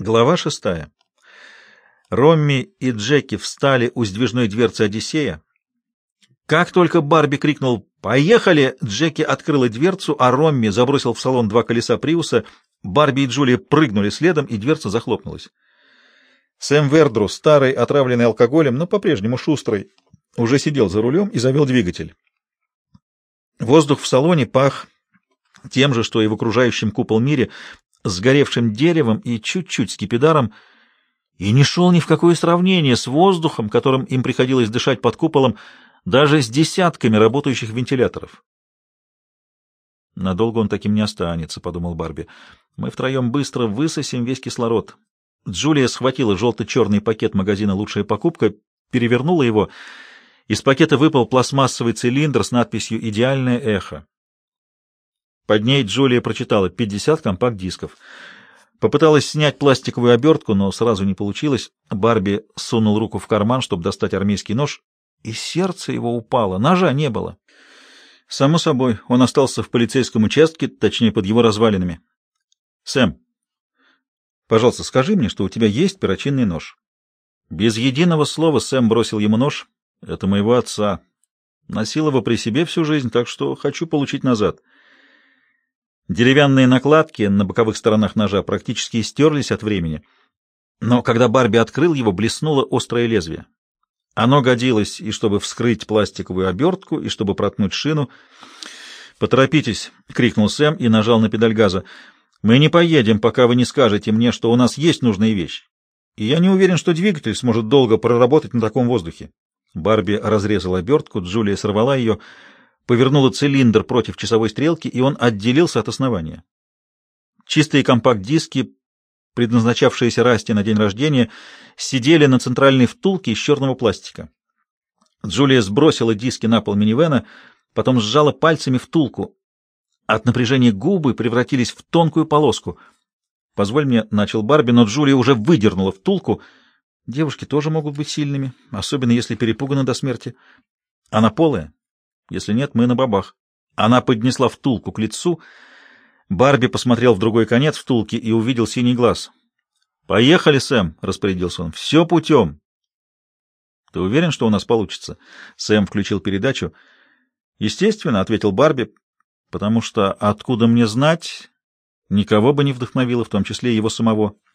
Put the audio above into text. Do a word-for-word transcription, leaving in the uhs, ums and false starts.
Глава шестая. Ромми и Джеки встали у сдвижной дверцы Одиссея. Как только Барби крикнул «Поехали!», Джеки открыла дверцу, а Ромми забросил в салон два колеса Приуса. Барби и Джулия прыгнули следом, и дверца захлопнулась. Сэм Вердру, старый, отравленный алкоголем, но по-прежнему шустрый, уже сидел за рулем и завел двигатель. Воздух в салоне пах тем же, что и в окружающем купол мире, сгоревшим деревом и чуть-чуть скипидаром, и не шел ни в какое сравнение с воздухом, которым им приходилось дышать под куполом, даже с десятками работающих вентиляторов. «Надолго он таким не останется», — подумал Барби. «Мы втроем быстро высосем весь кислород». Джулия схватила желто-черный пакет магазина «Лучшая покупка», перевернула его. Из пакета выпал пластмассовый цилиндр с надписью «Идеальное эхо». Под ней Джулия прочитала пятьдесят компакт-дисков. Попыталась снять пластиковую обертку, но сразу не получилось. Барби сунул руку в карман, чтобы достать армейский нож, и сердце его упало. Ножа не было. Само собой, он остался в полицейском участке, точнее, под его развалинами. «Сэм, пожалуйста, скажи мне, что у тебя есть перочинный нож». Без единого слова Сэм бросил ему нож. «Это моего отца. Носил его при себе всю жизнь, так что хочу получить назад». Деревянные накладки на боковых сторонах ножа практически стерлись от времени, но когда Барби открыл его, блеснуло острое лезвие. Оно годилось и чтобы вскрыть пластиковую обертку, и чтобы проткнуть шину. «Поторопитесь!» — крикнул Сэм и нажал на педаль газа. «Мы не поедем, пока вы не скажете мне, что у нас есть нужная вещь. И я не уверен, что двигатель сможет долго проработать на таком воздухе». Барби разрезала обертку, Джулия сорвала ее, повернула цилиндр против часовой стрелки, и он отделился от основания. Чистые компакт-диски, предназначавшиеся Расти на день рождения, сидели на центральной втулке из черного пластика. Джулия сбросила диски на пол минивэна, потом сжала пальцами втулку. От напряжения губы превратились в тонкую полоску. «Позволь мне», — начал Барби, но Джулия уже выдернула втулку. Девушки тоже могут быть сильными, особенно если перепуганы до смерти. Она полая? Если нет, мы на бабах. Она поднесла втулку к лицу. Барби посмотрел в другой конец втулки и увидел синий глаз. «Поехали, Сэм», — распорядился он. «Все путем». «Ты уверен, что у нас получится?» Сэм включил передачу. «Естественно», — ответил Барби, — «потому что, откуда мне знать, никого бы не вдохновило, в том числе и его самого».